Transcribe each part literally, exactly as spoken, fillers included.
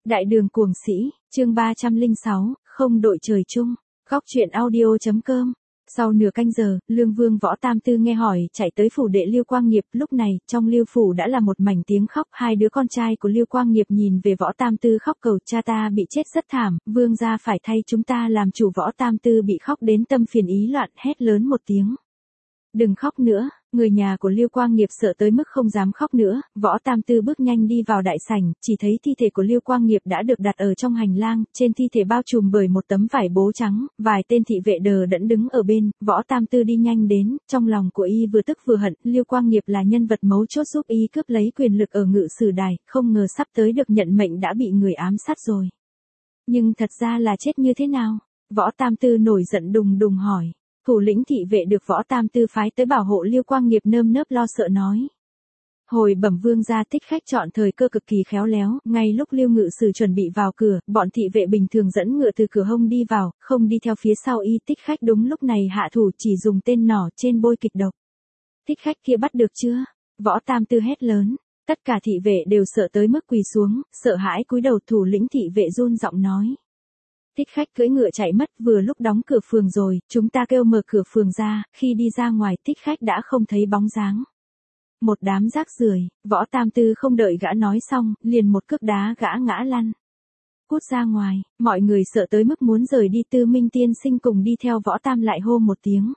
Đại đường cuồng sĩ, chương ba trăm lẻ sáu, không đội trời chung, góc truyện audio.com. Sau nửa canh giờ, Lương Vương Võ Tam Tư nghe hỏi chạy tới phủ đệ Liêu Quang Nghiệp, lúc này, trong Liêu phủ đã là một mảnh tiếng khóc, hai đứa con trai của Liêu Quang Nghiệp nhìn về Võ Tam Tư khóc cầu, cha ta bị chết rất thảm, vương gia phải thay chúng ta làm chủ. Võ Tam Tư bị khóc đến tâm phiền ý loạn, hét lớn một tiếng. Đừng khóc nữa. Người nhà của Liêu Quang Nghiệp sợ tới mức không dám khóc nữa, Võ Tam Tư bước nhanh đi vào đại sảnh, chỉ thấy thi thể của Liêu Quang Nghiệp đã được đặt ở trong hành lang, trên thi thể bao trùm bởi một tấm vải bố trắng, vài tên thị vệ đờ đẫn đứng ở bên, Võ Tam Tư đi nhanh đến, trong lòng của y vừa tức vừa hận, Liêu Quang Nghiệp là nhân vật mấu chốt giúp y cướp lấy quyền lực ở Ngự Sử Đài, không ngờ sắp tới được nhận mệnh đã bị người ám sát rồi. Nhưng thật ra là chết như thế nào? Võ Tam Tư nổi giận đùng đùng hỏi. Thủ lĩnh thị vệ được Võ Tam Tư phái tới bảo hộ Liêu Quang Nghiệp nơm nớp lo sợ nói. Hồi bẩm vương gia, Thích Khách chọn thời cơ cực kỳ khéo léo, ngay lúc Liêu Ngự Sử chuẩn bị vào cửa, bọn thị vệ bình thường dẫn ngựa từ cửa hông đi vào, không đi theo phía sau y. Thích Khách đúng lúc này hạ thủ, chỉ dùng tên nỏ trên bôi kịch độc. Thích Khách kia bắt được chưa? Võ Tam Tư hét lớn. Tất cả thị vệ đều sợ tới mức quỳ xuống, sợ hãi cúi đầu. Thủ lĩnh thị vệ run giọng nói. Thích Khách cưỡi ngựa chạy mất, vừa lúc đóng cửa phường rồi, chúng ta kêu mở cửa phường ra, khi đi ra ngoài Thích Khách đã không thấy bóng dáng. Một đám rác rưởi. Võ Tam Tư không đợi gã nói xong, liền một cước đá gã ngã lăn. Cút ra ngoài. Mọi người sợ tới mức muốn rời đi. Tư Minh tiên sinh cùng đi theo Võ Tam lại hô một tiếng.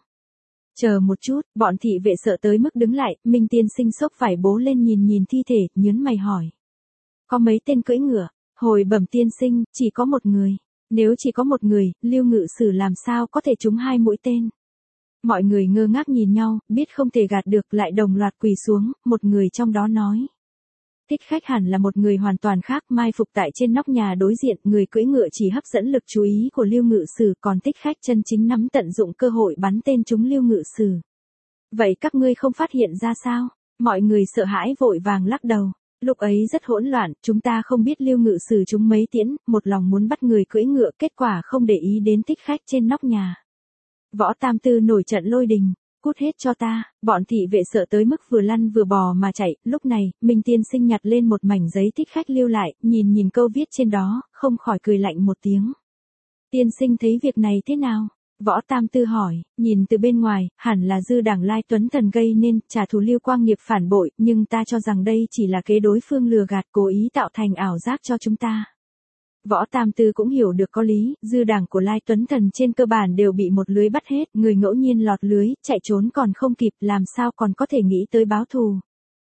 Chờ một chút. Bọn thị vệ sợ tới mức đứng lại. Minh tiên sinh xốc vải bố lên nhìn nhìn thi thể, nhớn mày hỏi. Có mấy tên cưỡi ngựa? Hồi bẩm tiên sinh, chỉ có một người. Nếu chỉ có một người, Liêu Ngự Sử làm sao có thể trúng hai mũi tên? Mọi người ngơ ngác nhìn nhau, biết không thể gạt được, lại đồng loạt quỳ xuống, một người trong đó nói. Thích Khách hẳn là một người hoàn toàn khác, mai phục tại trên nóc nhà đối diện, người cưỡi ngựa chỉ hấp dẫn lực chú ý của Liêu Ngự Sử, còn Thích Khách chân chính nắm tận dụng cơ hội bắn tên trúng Liêu Ngự Sử. Vậy các ngươi không phát hiện ra sao? Mọi người sợ hãi vội vàng lắc đầu. Lúc ấy rất hỗn loạn, chúng ta không biết Liêu Ngự Sử trúng mấy tiễn, một lòng muốn bắt người cưỡi ngựa, kết quả không để ý đến Thích Khách trên nóc nhà. Võ Tam Tư nổi trận lôi đình, cút hết cho ta. Bọn thị vệ sợ tới mức vừa lăn vừa bò mà chạy. Lúc này, Minh tiên sinh nhặt lên một mảnh giấy Thích Khách lưu lại, nhìn nhìn câu viết trên đó, không khỏi cười lạnh một tiếng. Tiên sinh thấy việc này thế nào? Võ Tam Tư hỏi. Nhìn từ bên ngoài, hẳn là dư đảng Lai Tuấn Thần gây nên, trả thù Liêu Quang Nghiệp phản bội, nhưng ta cho rằng đây chỉ là kế đối phương lừa gạt, cố ý tạo thành ảo giác cho chúng ta. Võ Tam Tư cũng hiểu được có lý, dư đảng của Lai Tuấn Thần trên cơ bản đều bị một lưới bắt hết, người ngẫu nhiên lọt lưới, chạy trốn còn không kịp, làm sao còn có thể nghĩ tới báo thù.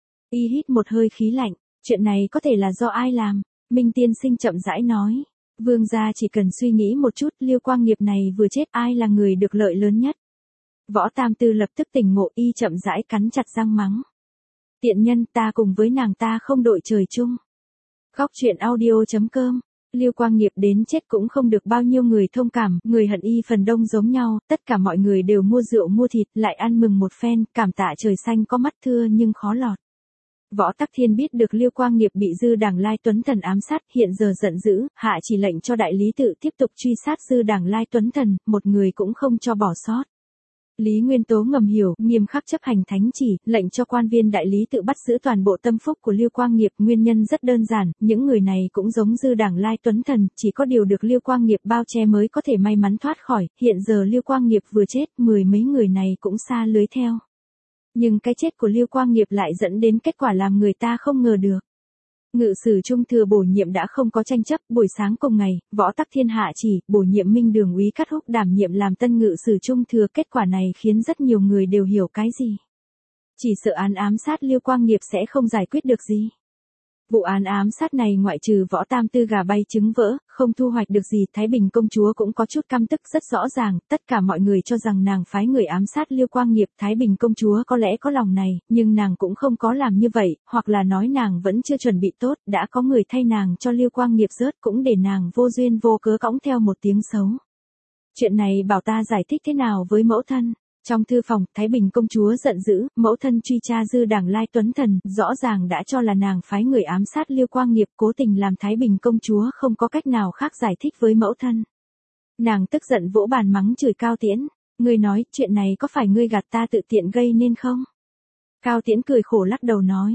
Y hít một hơi khí lạnh, chuyện này có thể là do ai làm? Minh tiên sinh chậm rãi nói. Vương gia chỉ cần suy nghĩ một chút, Liêu Quang Nghiệp này vừa chết, ai là người được lợi lớn nhất? Võ Tam Tư lập tức tỉnh ngộ, y chậm rãi cắn chặt răng mắng. Tiện nhân, ta cùng với nàng ta không đội trời chung. Góc truyện audio.com. Liêu Quang Nghiệp đến chết cũng không được bao nhiêu người thông cảm, người hận y phần đông giống nhau, tất cả mọi người đều mua rượu mua thịt, lại ăn mừng một phen, cảm tạ trời xanh có mắt thưa nhưng khó lọt. Võ Tắc Thiên biết được Liêu Quang Nghiệp bị dư đảng Lai Tuấn Thần ám sát, hiện giờ giận dữ, hạ chỉ lệnh cho đại lý tự tiếp tục truy sát dư đảng Lai Tuấn Thần, một người cũng không cho bỏ sót. Lý Nguyên Tố ngầm hiểu, nghiêm khắc chấp hành thánh chỉ, lệnh cho quan viên đại lý tự bắt giữ toàn bộ tâm phúc của Liêu Quang Nghiệp. Nguyên nhân rất đơn giản, những người này cũng giống dư đảng Lai Tuấn Thần, chỉ có điều được Liêu Quang Nghiệp bao che mới có thể may mắn thoát khỏi. Hiện giờ Liêu Quang Nghiệp vừa chết, mười mấy người này cũng sa lưới theo. Nhưng cái chết của Liêu Quang Nghiệp lại dẫn đến kết quả làm người ta không ngờ được. Ngự Sử Trung thừa bổ nhiệm đã không có tranh chấp, buổi sáng cùng ngày, Võ Tắc Thiên hạ chỉ, bổ nhiệm Minh Đường úy Cát Húc đảm nhiệm làm tân Ngự Sử Trung thừa, kết quả này khiến rất nhiều người đều hiểu cái gì. Chỉ sợ án ám sát Liêu Quang Nghiệp sẽ không giải quyết được gì. Vụ án ám sát này ngoại trừ Võ Tam Tư gà bay trứng vỡ, không thu hoạch được gì, Thái Bình công chúa cũng có chút căm tức rất rõ ràng, tất cả mọi người cho rằng nàng phái người ám sát Liêu Quang Nghiệp, Thái Bình công chúa có lẽ có lòng này, nhưng nàng cũng không có làm như vậy, hoặc là nói nàng vẫn chưa chuẩn bị tốt, đã có người thay nàng cho Liêu Quang Nghiệp rớt, cũng để nàng vô duyên vô cớ cõng theo một tiếng xấu. Chuyện này bảo ta giải thích thế nào với mẫu thân? Trong thư phòng, Thái Bình công chúa giận dữ, mẫu thân truy tra dư đảng Lai Tuấn Thần, rõ ràng đã cho là nàng phái người ám sát Liêu Quang Nghiệp, cố tình làm Thái Bình công chúa không có cách nào khác giải thích với mẫu thân. Nàng tức giận vỗ bàn mắng chửi Cao Tiễn, ngươi nói, chuyện này có phải ngươi gạt ta tự tiện gây nên không? Cao Tiễn cười khổ lắc đầu nói,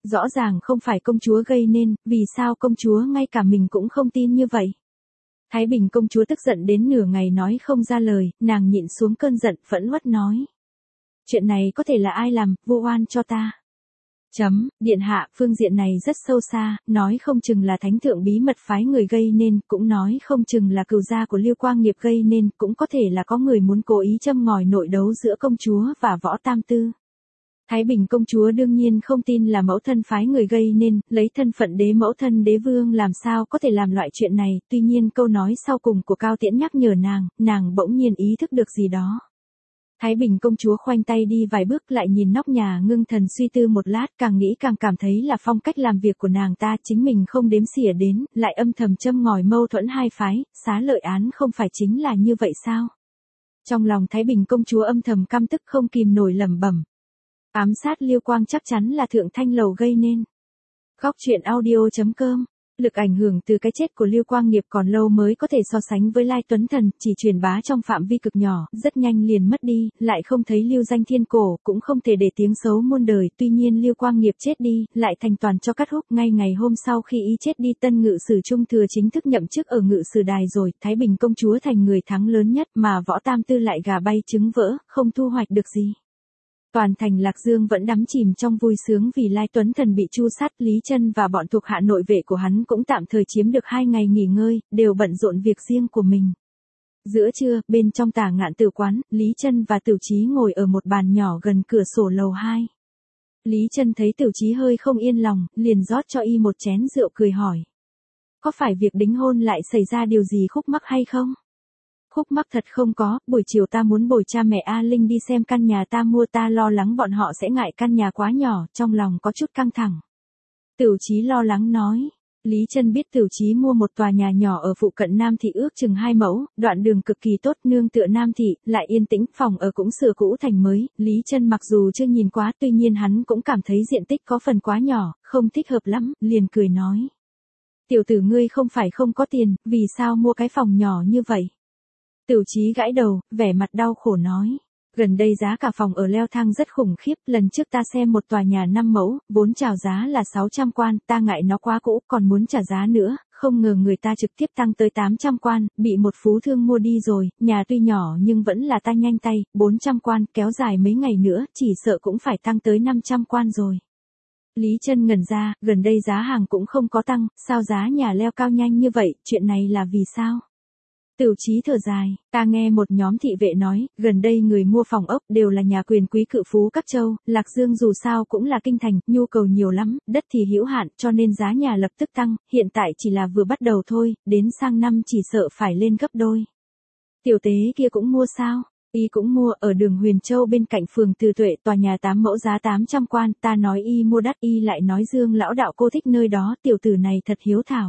Rõ ràng không phải công chúa gây nên, vì sao công chúa ngay cả mình cũng không tin như vậy? Thái Bình công chúa tức giận đến nửa ngày nói không ra lời, nàng nhịn xuống cơn giận, phẫn uất nói. Chuyện này có thể là ai làm, vu oan cho ta. Chấm, điện hạ, phương diện này rất sâu xa, nói không chừng là thánh thượng bí mật phái người gây nên, cũng nói không chừng là cừu gia của Lưu Quang Nghiệp gây nên, cũng có thể là có người muốn cố ý châm ngòi nội đấu giữa công chúa và Võ Tam Tư. Thái Bình công chúa đương nhiên không tin là mẫu thân phái người gây nên, lấy thân phận đế mẫu thân đế vương làm sao có thể làm loại chuyện này, tuy nhiên câu nói sau cùng của Cao Tiễn nhắc nhở nàng, nàng bỗng nhiên ý thức được gì đó. Thái Bình công chúa khoanh tay đi vài bước lại nhìn nóc nhà ngưng thần suy tư một lát, càng nghĩ càng cảm thấy là phong cách làm việc của nàng ta chính mình không đếm xỉa đến, lại âm thầm châm ngòi mâu thuẫn hai phái, xá lợi án không phải chính là như vậy sao? Trong lòng Thái Bình công chúa âm thầm căm tức không kìm nổi lẩm bẩm. Ám sát Liêu Quang chắc chắn là Thượng Thanh Lầu gây nên. Góc truyện audio chấm com. Lực ảnh hưởng từ cái chết của Liêu Quang Nghiệp còn lâu mới có thể so sánh với Lai Tuấn Thần, chỉ truyền bá trong phạm vi cực nhỏ, rất nhanh liền mất đi, lại không thấy lưu danh thiên cổ, cũng không thể để tiếng xấu muôn đời, tuy nhiên Liêu Quang Nghiệp chết đi, lại thành toàn cho Cát Húc, ngay ngày hôm sau khi y chết đi tân ngự sử trung thừa chính thức nhậm chức ở ngự sử đài rồi, Thái Bình công chúa thành người thắng lớn nhất mà Võ Tam Tư lại gà bay trứng vỡ, không thu hoạch được gì. Toàn thành Lạc Dương vẫn đắm chìm trong vui sướng vì Lai Tuấn Thần bị tru sát, Lý Chân và bọn thuộc hạ nội vệ của hắn cũng tạm thời chiếm được hai ngày nghỉ ngơi, đều bận rộn việc riêng của mình. Giữa trưa, bên trong Tả Ngạn Tử quán, Lý Chân và Tửu Chí ngồi ở một bàn nhỏ gần cửa sổ lầu hai. Lý Chân thấy Tửu Chí hơi không yên lòng, liền rót cho y một chén rượu cười hỏi. Có phải việc đính hôn lại xảy ra điều gì khúc mắc hay không? Khúc mắc thật không có, buổi chiều ta muốn bồi cha mẹ A Linh đi xem căn nhà ta mua, ta lo lắng bọn họ sẽ ngại căn nhà quá nhỏ, trong lòng có chút căng thẳng. Tửu Chí lo lắng nói. Lý Chân biết Tửu Chí mua một tòa nhà nhỏ ở phụ cận Nam Thị ước chừng hai mẫu, đoạn đường cực kỳ tốt, nương tựa Nam Thị, lại yên tĩnh, phòng ở cũng sửa cũ thành mới, Lý Chân mặc dù chưa nhìn quá, tuy nhiên hắn cũng cảm thấy diện tích có phần quá nhỏ, không thích hợp lắm, liền cười nói. Tiểu tử ngươi không phải không có tiền, vì sao mua cái phòng nhỏ như vậy? Tửu Chí gãi đầu, vẻ mặt đau khổ nói. Gần đây giá cả phòng ở leo thang rất khủng khiếp, lần trước ta xem một tòa nhà năm mẫu, vốn chào giá là sáu trăm quan, ta ngại nó quá cũ, còn muốn trả giá nữa, không ngờ người ta trực tiếp tăng tới tám trăm quan, bị một phú thương mua đi rồi, nhà tuy nhỏ nhưng vẫn là ta nhanh tay, bốn trăm quan, kéo dài mấy ngày nữa, chỉ sợ cũng phải tăng tới năm trăm quan rồi. Lý Chân ngẩn ra, gần đây giá hàng cũng không có tăng, sao giá nhà leo cao nhanh như vậy, chuyện này là vì sao? Tửu Chí thở dài, ta nghe một nhóm thị vệ nói, gần đây người mua phòng ốc đều là nhà quyền quý cự phú các châu, Lạc Dương dù sao cũng là kinh thành, nhu cầu nhiều lắm, đất thì hữu hạn, cho nên giá nhà lập tức tăng, hiện tại chỉ là vừa bắt đầu thôi, đến sang năm chỉ sợ phải lên gấp đôi. Tiểu tế kia cũng mua sao? Y cũng mua ở đường Huyền Châu bên cạnh phường Từ Tuệ, tòa nhà tám mẫu giá tám trăm quan, ta nói y mua đắt, y lại nói Dương lão đạo cô thích nơi đó, tiểu tử này thật hiếu thảo.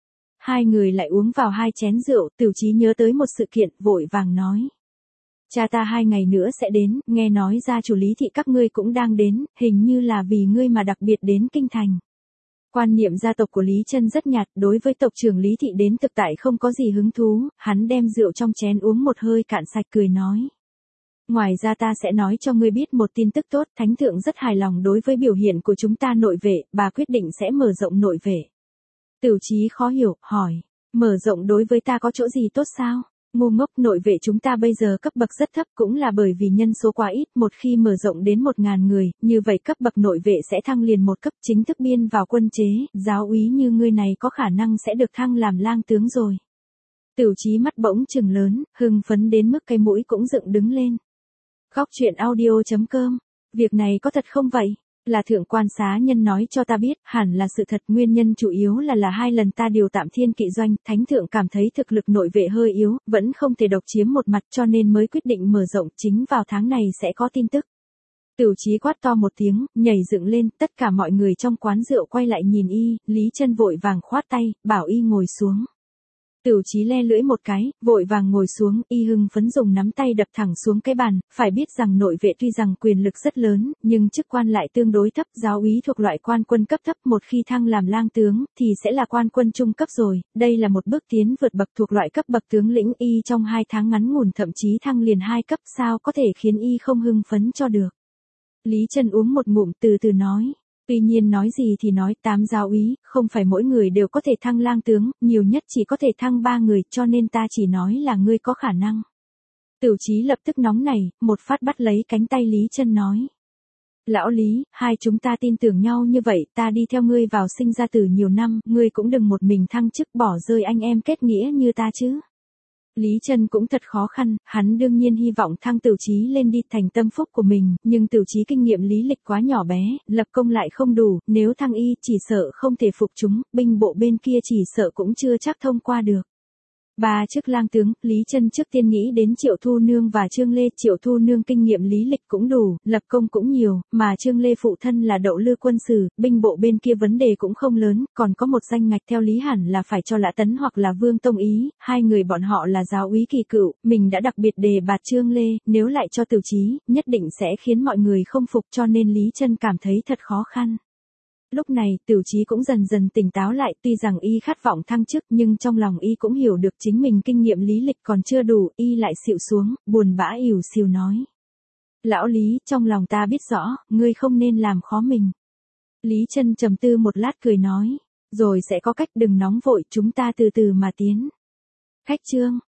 Hai người lại uống vào hai chén rượu, Tửu Chí nhớ tới một sự kiện, vội vàng nói. Cha ta hai ngày nữa sẽ đến, nghe nói gia chủ Lý thị các ngươi cũng đang đến, hình như là vì ngươi mà đặc biệt đến kinh thành. Quan niệm gia tộc của Lý Chân rất nhạt, đối với tộc trưởng Lý thị đến thực tại không có gì hứng thú, hắn đem rượu trong chén uống một hơi cạn sạch cười nói. Ngoài ra ta sẽ nói cho ngươi biết một tin tức tốt, thánh thượng rất hài lòng đối với biểu hiện của chúng ta nội vệ, bà quyết định sẽ mở rộng nội vệ. Tửu Chí khó hiểu, hỏi, mở rộng đối với ta có chỗ gì tốt sao? Ngu ngốc, nội vệ chúng ta bây giờ cấp bậc rất thấp cũng là bởi vì nhân số quá ít, một khi mở rộng đến một ngàn người, như vậy cấp bậc nội vệ sẽ thăng liền một cấp, chính thức biên vào quân chế, giáo úy như ngươi này có khả năng sẽ được thăng làm lang tướng rồi. Tửu Chí mắt bỗng trừng lớn, hưng phấn đến mức cái mũi cũng dựng đứng lên. Góc truyện audio chấm com, việc này có thật không vậy? Là thượng quan xá nhân nói cho ta biết, hẳn là sự thật, nguyên nhân chủ yếu là là hai lần ta điều tạm Thiên Kỵ doanh, thánh thượng cảm thấy thực lực nội vệ hơi yếu, vẫn không thể độc chiếm một mặt cho nên mới quyết định mở rộng, chính vào tháng này sẽ có tin tức. Tửu Chí quát to một tiếng, nhảy dựng lên, tất cả mọi người trong quán rượu quay lại nhìn y, Lý Chân vội vàng khoát tay, bảo y ngồi xuống. Tửu Chí le lưỡi một cái, vội vàng ngồi xuống, y hưng phấn dùng nắm tay đập thẳng xuống cái bàn, phải biết rằng nội vệ tuy rằng quyền lực rất lớn, nhưng chức quan lại tương đối thấp, giáo úy thuộc loại quan quân cấp thấp, một khi thăng làm lang tướng, thì sẽ là quan quân trung cấp rồi, đây là một bước tiến vượt bậc thuộc loại cấp bậc tướng lĩnh, y trong hai tháng ngắn ngủn thậm chí thăng liền hai cấp, sao có thể khiến y không hưng phấn cho được. Lý Chân uống một ngụm từ từ nói, Tuy nhiên nói gì thì nói, tám giáo úy, không phải mỗi người đều có thể thăng lang tướng, nhiều nhất chỉ có thể thăng ba người, cho nên ta chỉ nói là ngươi có khả năng. Tửu Chí lập tức nóng nảy, một phát bắt lấy cánh tay Lý Chân nói. Lão Lý, hai chúng ta tin tưởng nhau như vậy, ta đi theo ngươi vào sinh ra tử nhiều năm, ngươi cũng đừng một mình thăng chức bỏ rơi anh em kết nghĩa như ta chứ. Lý Chân cũng thật khó khăn, hắn đương nhiên hy vọng thăng Tửu Chí lên đi thành tâm phúc của mình, nhưng Tửu Chí kinh nghiệm lý lịch quá nhỏ bé, lập công lại không đủ, nếu thăng y chỉ sợ không thể phục chúng, binh bộ bên kia chỉ sợ cũng chưa chắc thông qua được. Ba chức lang tướng, Lý Chân trước tiên nghĩ đến Triệu Thu Nương và Trương Lê. Triệu Thu Nương kinh nghiệm lý lịch cũng đủ, lập công cũng nhiều, mà Trương Lê phụ thân là Đậu Lư quân sử, binh bộ bên kia vấn đề cũng không lớn, còn có một danh ngạch theo lý hẳn là phải cho Lã Tấn hoặc là Vương Tông Ý, hai người bọn họ là giáo úy kỳ cựu, mình đã đặc biệt đề bạt Trương Lê, nếu lại cho Tửu Chí, nhất định sẽ khiến mọi người không phục, cho nên Lý Chân cảm thấy thật khó khăn. Lúc này, Tửu Chí cũng dần dần tỉnh táo lại, tuy rằng y khát vọng thăng chức nhưng trong lòng y cũng hiểu được chính mình kinh nghiệm lý lịch còn chưa đủ, y lại xịu xuống, buồn bã ỉu xìu nói. Lão Lý, trong lòng ta biết rõ, ngươi không nên làm khó mình. Lý Chân trầm tư một lát cười nói, rồi sẽ có cách, đừng nóng vội, chúng ta từ từ mà tiến. Khách trương,